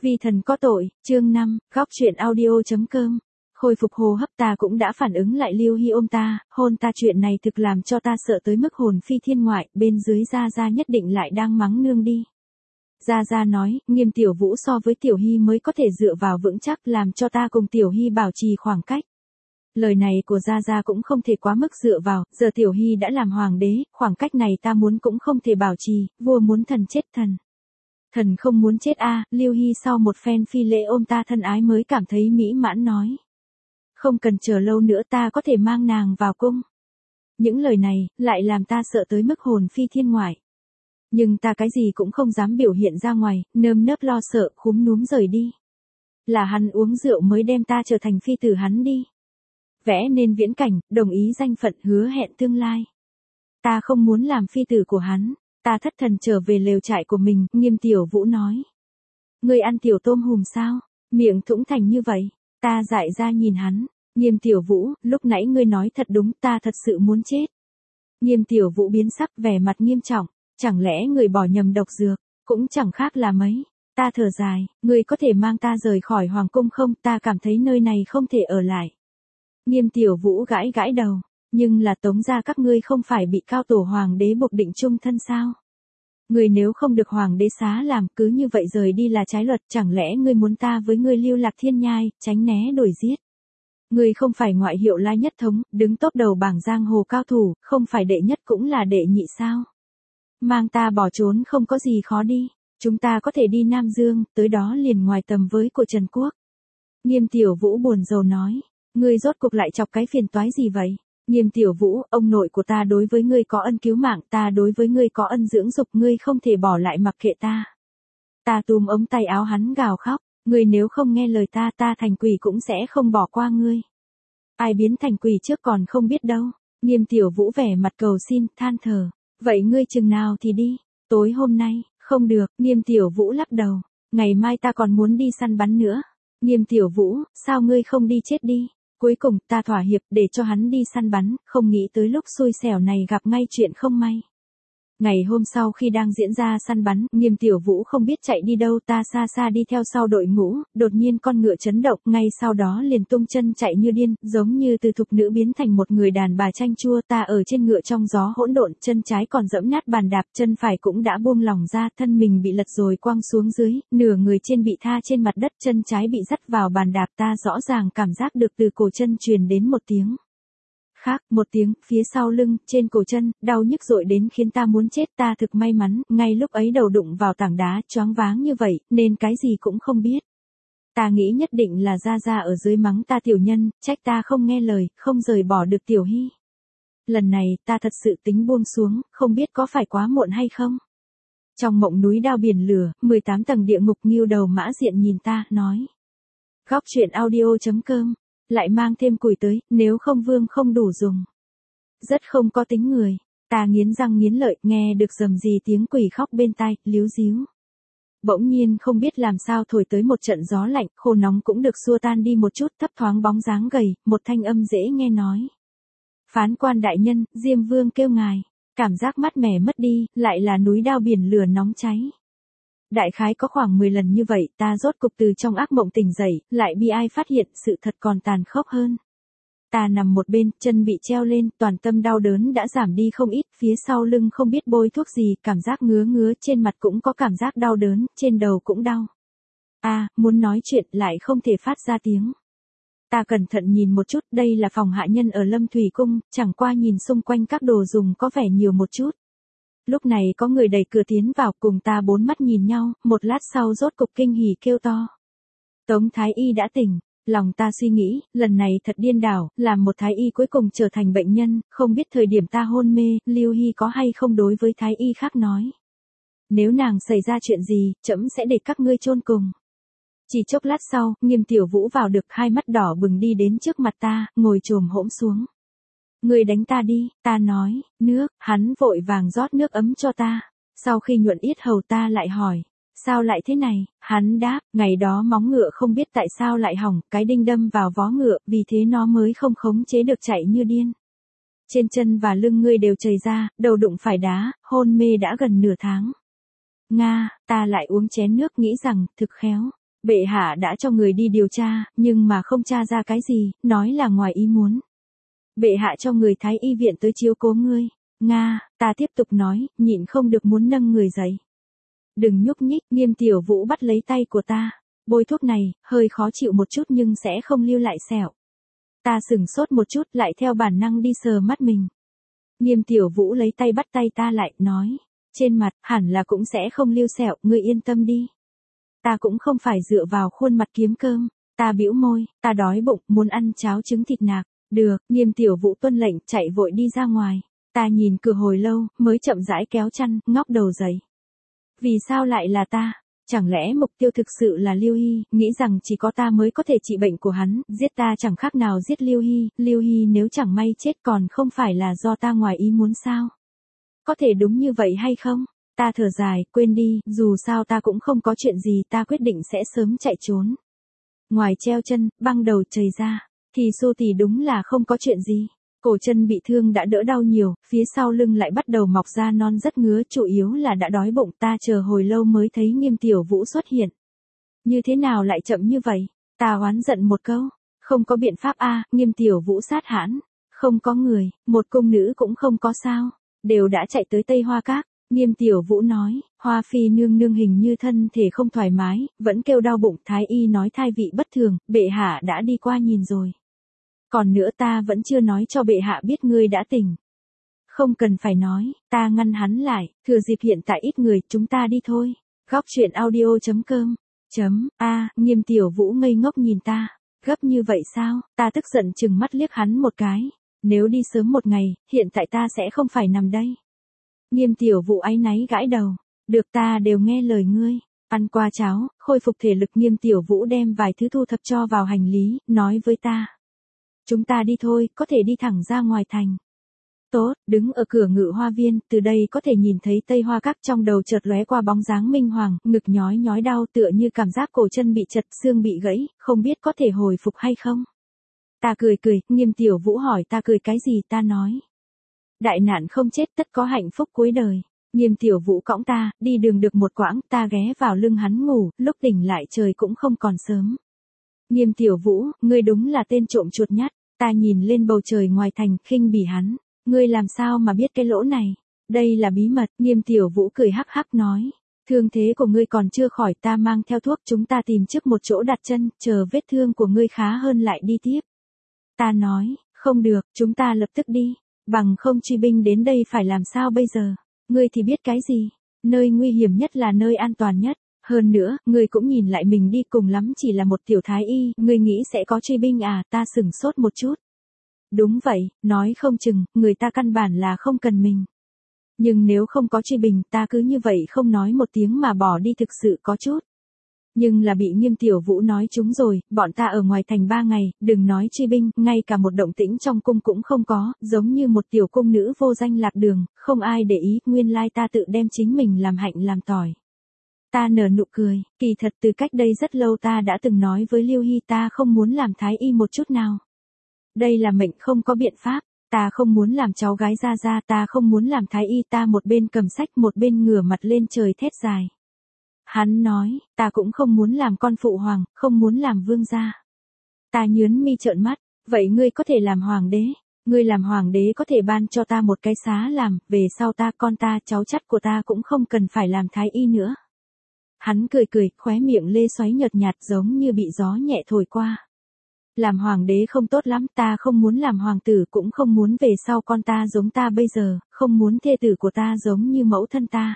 Vi thần có tội, chương 5, góc chuyện audio.com. Khôi phục hô hấp ta cũng đã phản ứng lại Lưu Hy ôm ta, hôn ta chuyện này thực làm cho ta sợ tới mức hồn phi thiên ngoại, bên dưới Gia Gia nhất định lại đang mắng nương đi. Gia Gia nói, Nghiêm Tiểu Vũ so với Tiểu Hy mới có thể dựa vào vững chắc làm cho ta cùng Tiểu Hy bảo trì khoảng cách. Lời này của Gia Gia cũng không thể quá mức dựa vào, giờ Tiểu Hy đã làm hoàng đế, khoảng cách này ta muốn cũng không thể bảo trì, vua muốn thần chết thần. Thần không muốn chết a. Lưu Hy sau một phen phi lễ ôm ta thân ái mới cảm thấy mỹ mãn nói. Không cần chờ lâu nữa ta có thể mang nàng vào cung. Những lời này, lại làm ta sợ tới mức hồn phi thiên ngoại. Nhưng ta cái gì cũng không dám biểu hiện ra ngoài, nơm nớp lo sợ, khúm núm rời đi. Là hắn uống rượu mới đem ta trở thành phi tử hắn đi. Vẽ nên viễn cảnh, đồng ý danh phận hứa hẹn tương lai. Ta không muốn làm phi tử của hắn. Ta thất thần trở về lều trại của mình, Nghiêm Tiểu Vũ nói. Ngươi ăn tiểu tôm hùm sao? Miệng thủng thành như vậy. Ta dại ra nhìn hắn. Nghiêm Tiểu Vũ, lúc nãy ngươi nói thật đúng, ta thật sự muốn chết. Nghiêm Tiểu Vũ biến sắc vẻ mặt nghiêm trọng. Chẳng lẽ người bỏ nhầm độc dược? Cũng chẳng khác là mấy. Ta thở dài, ngươi có thể mang ta rời khỏi hoàng cung không? Ta cảm thấy nơi này không thể ở lại. Nghiêm Tiểu Vũ gãi gãi đầu. Nhưng là Tống gia các ngươi không phải bị cao tổ hoàng đế buộc định chung thân sao? Ngươi nếu không được hoàng đế xá làm cứ như vậy rời đi là trái luật, chẳng lẽ ngươi muốn ta với ngươi lưu lạc thiên nhai, tránh né đuổi giết? Ngươi không phải ngoại hiệu Lai Nhất Thống, đứng top đầu bảng giang hồ cao thủ, không phải đệ nhất cũng là đệ nhị sao? Mang ta bỏ trốn không có gì khó đi, chúng ta có thể đi Nam Dương, tới đó liền ngoài tầm với của Trần Quốc. Nghiêm Tiểu Vũ buồn rầu nói, ngươi rốt cuộc lại chọc cái phiền toái gì vậy? Nghiêm Tiểu Vũ, ông nội của ta đối với ngươi có ân cứu mạng, ta đối với ngươi có ân dưỡng dục, ngươi không thể bỏ lại mặc kệ ta. Ta túm ống tay áo hắn gào khóc, ngươi nếu không nghe lời ta, ta thành quỷ cũng sẽ không bỏ qua ngươi. Ai biến thành quỷ trước còn không biết đâu. Nghiêm Tiểu Vũ vẻ mặt cầu xin, than thở, vậy ngươi chừng nào thì đi? Tối hôm nay, không được. Nghiêm Tiểu Vũ lắc đầu, ngày mai ta còn muốn đi săn bắn nữa. Nghiêm Tiểu Vũ, sao ngươi không đi chết đi? Cuối cùng, ta thỏa hiệp để cho hắn đi săn bắn, không nghĩ tới lúc xui xẻo này gặp ngay chuyện không may. Ngày hôm sau khi đang diễn ra săn bắn, Nghiêm Tiểu Vũ không biết chạy đi đâu, ta xa xa đi theo sau đội ngũ, đột nhiên con ngựa chấn động, ngay sau đó liền tung chân chạy như điên, giống như từ thục nữ biến thành một người đàn bà chanh chua. Ta ở trên ngựa trong gió hỗn độn, chân trái còn giẫm nát bàn đạp, chân phải cũng đã buông lỏng ra, thân mình bị lật rồi quăng xuống dưới, nửa người trên bị tha trên mặt đất, chân trái bị dắt vào bàn đạp. Ta rõ ràng cảm giác được từ cổ chân truyền đến một tiếng. Khác, một tiếng, phía sau lưng, trên cổ chân, đau nhức dội đến khiến ta muốn chết. Ta thực may mắn, ngay lúc ấy đầu đụng vào tảng đá, choáng váng như vậy, nên cái gì cũng không biết. Ta nghĩ nhất định là Gia Gia ở dưới mắng ta tiểu nhân, trách ta không nghe lời, không rời bỏ được Tiểu Hy. Lần này, ta thật sự tính buông xuống, không biết có phải quá muộn hay không. Trong mộng núi đao biển lửa, 18 tầng địa ngục, Ngưu Đầu Mã Diện nhìn ta, nói. Góc chuyện audio.com. Lại mang thêm củi tới, nếu không vương không đủ dùng. Rất không có tính người. Ta nghiến răng nghiến lợi, nghe được rầm rì tiếng quỷ khóc bên tai, líu díu. Bỗng nhiên không biết làm sao thổi tới một trận gió lạnh, khô nóng cũng được xua tan đi một chút, thấp thoáng bóng dáng gầy, một thanh âm dễ nghe nói. Phán quan đại nhân, Diêm Vương kêu ngài. Cảm giác mát mẻ mất đi, lại là núi đao biển lửa nóng cháy. Đại khái có khoảng 10 lần như vậy, ta rốt cục từ trong ác mộng tỉnh dậy, lại bi ai phát hiện sự thật còn tàn khốc hơn. Ta nằm một bên, chân bị treo lên, toàn tâm đau đớn đã giảm đi không ít, phía sau lưng không biết bôi thuốc gì, cảm giác ngứa ngứa, trên mặt cũng có cảm giác đau đớn, trên đầu cũng đau. Muốn nói chuyện lại không thể phát ra tiếng. Ta cẩn thận nhìn một chút, đây là phòng hạ nhân ở Lâm Thủy Cung, chẳng qua nhìn xung quanh các đồ dùng có vẻ nhiều một chút. Lúc này có người đẩy cửa tiến vào, cùng ta bốn mắt nhìn nhau, một lát sau rốt cục kinh hỉ kêu to. Tống Thái Y đã tỉnh. Lòng ta suy nghĩ, lần này thật điên đảo, làm một Thái Y cuối cùng trở thành bệnh nhân, không biết thời điểm ta hôn mê, Lưu Hy có hay không đối với Thái Y khác nói. Nếu nàng xảy ra chuyện gì, trẫm sẽ để các ngươi chôn cùng. Chỉ chốc lát sau, Nghiêm Tiểu Vũ vào được, hai mắt đỏ bừng đi đến trước mặt ta, ngồi chồm hỗn xuống. Ngươi đánh ta đi, ta nói, nước, hắn vội vàng rót nước ấm cho ta. Sau khi nhuận yết hầu ta lại hỏi, sao lại thế này, hắn đáp, ngày đó móng ngựa không biết tại sao lại hỏng, cái đinh đâm vào vó ngựa, vì thế nó mới không khống chế được chạy như điên. Trên chân và lưng ngươi đều chảy ra, đầu đụng phải đá, hôn mê đã gần nửa tháng. Nga, ta lại uống chén nước nghĩ rằng, thực khéo. Bệ hạ đã cho người đi điều tra, nhưng mà không tra ra cái gì, nói là ngoài ý muốn. Bệ hạ cho người Thái y viện tới chiếu cố ngươi. Nga, ta tiếp tục nói, nhịn không được muốn nâng người dậy. Đừng nhúc nhích, Nghiêm Tiểu Vũ bắt lấy tay của ta. Bôi thuốc này, hơi khó chịu một chút nhưng sẽ không lưu lại sẹo. Ta sửng sốt một chút lại theo bản năng đi sờ mắt mình. Nghiêm Tiểu Vũ lấy tay bắt tay ta lại, nói. Trên mặt, hẳn là cũng sẽ không lưu sẹo, ngươi yên tâm đi. Ta cũng không phải dựa vào khuôn mặt kiếm cơm. Ta bĩu môi, ta đói bụng, muốn ăn cháo trứng thịt nạc. Được, Nghiêm Tiểu Vũ tuân lệnh, chạy vội đi ra ngoài. Ta nhìn cửa hồi lâu, mới chậm rãi kéo chăn, ngóc đầu dậy. Vì sao lại là ta? Chẳng lẽ mục tiêu thực sự là Lưu Hy, nghĩ rằng chỉ có ta mới có thể trị bệnh của hắn, giết ta chẳng khác nào giết Lưu Hy nếu chẳng may chết còn không phải là do ta ngoài ý muốn sao? Có thể đúng như vậy hay không? Ta thở dài, quên đi, dù sao ta cũng không có chuyện gì, ta quyết định sẽ sớm chạy trốn. Ngoài treo chân, băng đầu chảy ra, thì xô thì đúng là không có chuyện gì. Cổ chân bị thương đã đỡ đau nhiều, phía sau lưng lại bắt đầu mọc ra non rất ngứa, chủ yếu là đã đói bụng. Ta chờ hồi lâu mới thấy Nghiêm Tiểu Vũ xuất hiện. Như thế nào lại chậm như vậy? Ta oán giận một câu. Không có biện pháp a, Nghiêm Tiểu Vũ sát hãn. Không có người, một cung nữ cũng không có sao. Đều đã chạy tới Tây Hoa Các. Nghiêm Tiểu Vũ nói, Hoa Phi nương nương hình như thân thể không thoải mái, vẫn kêu đau bụng. Thái y nói thai vị bất thường, bệ hạ đã đi qua nhìn rồi. Còn nữa ta vẫn chưa nói cho bệ hạ biết ngươi đã tỉnh. Không cần phải nói, ta ngăn hắn lại, thừa dịp hiện tại ít người, chúng ta đi thôi. Góc truyện audio.com. Nghiêm Tiểu Vũ ngây ngốc nhìn ta. Gấp như vậy sao? Ta tức giận chừng mắt liếc hắn một cái. Nếu đi sớm một ngày, hiện tại ta sẽ không phải nằm đây. Nghiêm Tiểu Vũ áy náy gãi đầu. Được, ta đều nghe lời ngươi. Ăn qua cháo, khôi phục thể lực. Nghiêm Tiểu Vũ đem vài thứ thu thập cho vào hành lý, nói với ta. Chúng ta đi thôi, có thể đi thẳng ra ngoài thành. Tốt, đứng ở cửa Ngự Hoa Viên, từ đây có thể nhìn thấy Tây Hoa Các. Trong đầu chợt lóe qua bóng dáng Minh Hoàng, ngực nhói nhói đau tựa như cảm giác cổ chân bị chật, xương bị gãy, không biết có thể hồi phục hay không. Ta cười, Nghiêm Tiểu Vũ hỏi ta cười cái gì, ta nói. Đại nạn không chết tất có hạnh phúc cuối đời. Nghiêm Tiểu Vũ cõng ta, đi đường được một quãng, ta ghé vào lưng hắn ngủ, lúc tỉnh lại trời cũng không còn sớm. Nghiêm Tiểu Vũ, ngươi đúng là tên trộm chuột nhắt. Ta nhìn lên bầu trời ngoài thành, khinh bỉ hắn. Ngươi làm sao mà biết cái lỗ này? Đây là bí mật. Nghiêm Tiểu Vũ cười hắc hắc nói. Thương thế của ngươi còn chưa khỏi, ta mang theo thuốc, chúng ta tìm trước một chỗ đặt chân, chờ vết thương của ngươi khá hơn lại đi tiếp. Ta nói, không được, chúng ta lập tức đi. Bằng không truy binh đến đây phải làm sao bây giờ? Ngươi thì biết cái gì? Nơi nguy hiểm nhất là nơi an toàn nhất. Hơn nữa, ngươi cũng nhìn lại mình đi, cùng lắm chỉ là một tiểu thái y, ngươi nghĩ sẽ có truy binh à? Ta sửng sốt một chút. Đúng vậy, nói không chừng, người ta căn bản là không cần mình. Nhưng nếu không có truy binh, ta cứ như vậy không nói một tiếng mà bỏ đi thực sự có chút. Nhưng là bị Nghiêm Tiểu Vũ nói trúng rồi, bọn ta ở ngoài thành 3 ngày, đừng nói truy binh, ngay cả một động tĩnh trong cung cũng không có, giống như một tiểu cung nữ vô danh lạc đường, không ai để ý, nguyên lai ta tự đem chính mình làm hạnh làm tỏi. Ta nở nụ cười, kỳ thật từ cách đây rất lâu ta đã từng nói với Lưu Hy ta không muốn làm thái y một chút nào. Đây là mệnh không có biện pháp, ta không muốn làm cháu gái Gia, ta không muốn làm thái y. Ta một bên cầm sách một bên ngửa mặt lên trời thét dài. Hắn nói, ta cũng không muốn làm con phụ hoàng, không muốn làm vương gia. Ta nhướng mi trợn mắt, vậy ngươi có thể làm hoàng đế. Ngươi làm hoàng đế có thể ban cho ta một cái xá làm, về sau ta, con ta, cháu chắt của ta cũng không cần phải làm thái y nữa. Hắn cười, khóe miệng lê xoáy nhợt nhạt giống như bị gió nhẹ thổi qua. Làm hoàng đế không tốt lắm, ta không muốn làm hoàng tử, cũng không muốn về sau con ta giống ta bây giờ, không muốn thê tử của ta giống như mẫu thân ta.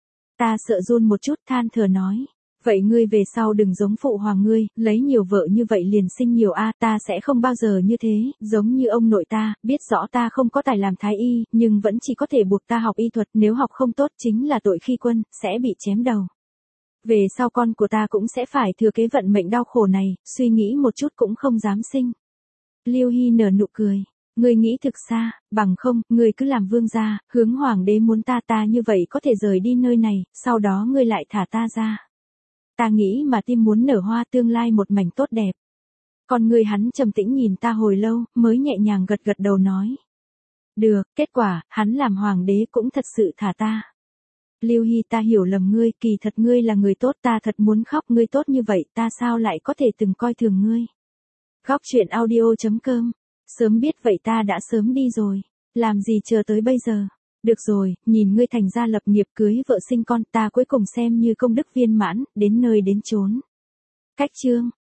Ta sợ run một chút, than thở nói. Vậy ngươi về sau đừng giống phụ hoàng ngươi, lấy nhiều vợ như vậy liền sinh nhiều a. Ta sẽ không bao giờ như thế, giống như ông nội ta, biết rõ ta không có tài làm thái y, nhưng vẫn chỉ có thể buộc ta học y thuật, nếu học không tốt chính là tội khi quân, sẽ bị chém đầu. Về sau con của ta cũng sẽ phải thừa kế vận mệnh đau khổ này, suy nghĩ một chút cũng không dám sinh. Lưu Hy nở nụ cười. Ngươi nghĩ thực xa, bằng không, ngươi cứ làm vương gia, hướng hoàng đế muốn ta như vậy có thể rời đi nơi này, sau đó ngươi lại thả ta ra. Ta nghĩ mà tim muốn nở hoa, tương lai một mảnh tốt đẹp. Còn ngươi hắn trầm tĩnh nhìn ta hồi lâu, mới nhẹ nhàng gật đầu nói. Được, kết quả, hắn làm hoàng đế cũng thật sự thả ta. Lưu Hy, ta hiểu lầm ngươi, kỳ thật ngươi là người tốt, ta thật muốn khóc, ngươi tốt như vậy, ta sao lại có thể từng coi thường ngươi. Góc truyện audio.com. Sớm biết vậy ta đã sớm đi rồi, làm gì chờ tới bây giờ. Được rồi, nhìn ngươi thành gia lập nghiệp cưới vợ sinh con, ta cuối cùng xem như công đức viên mãn, đến nơi đến chốn. Cách chương.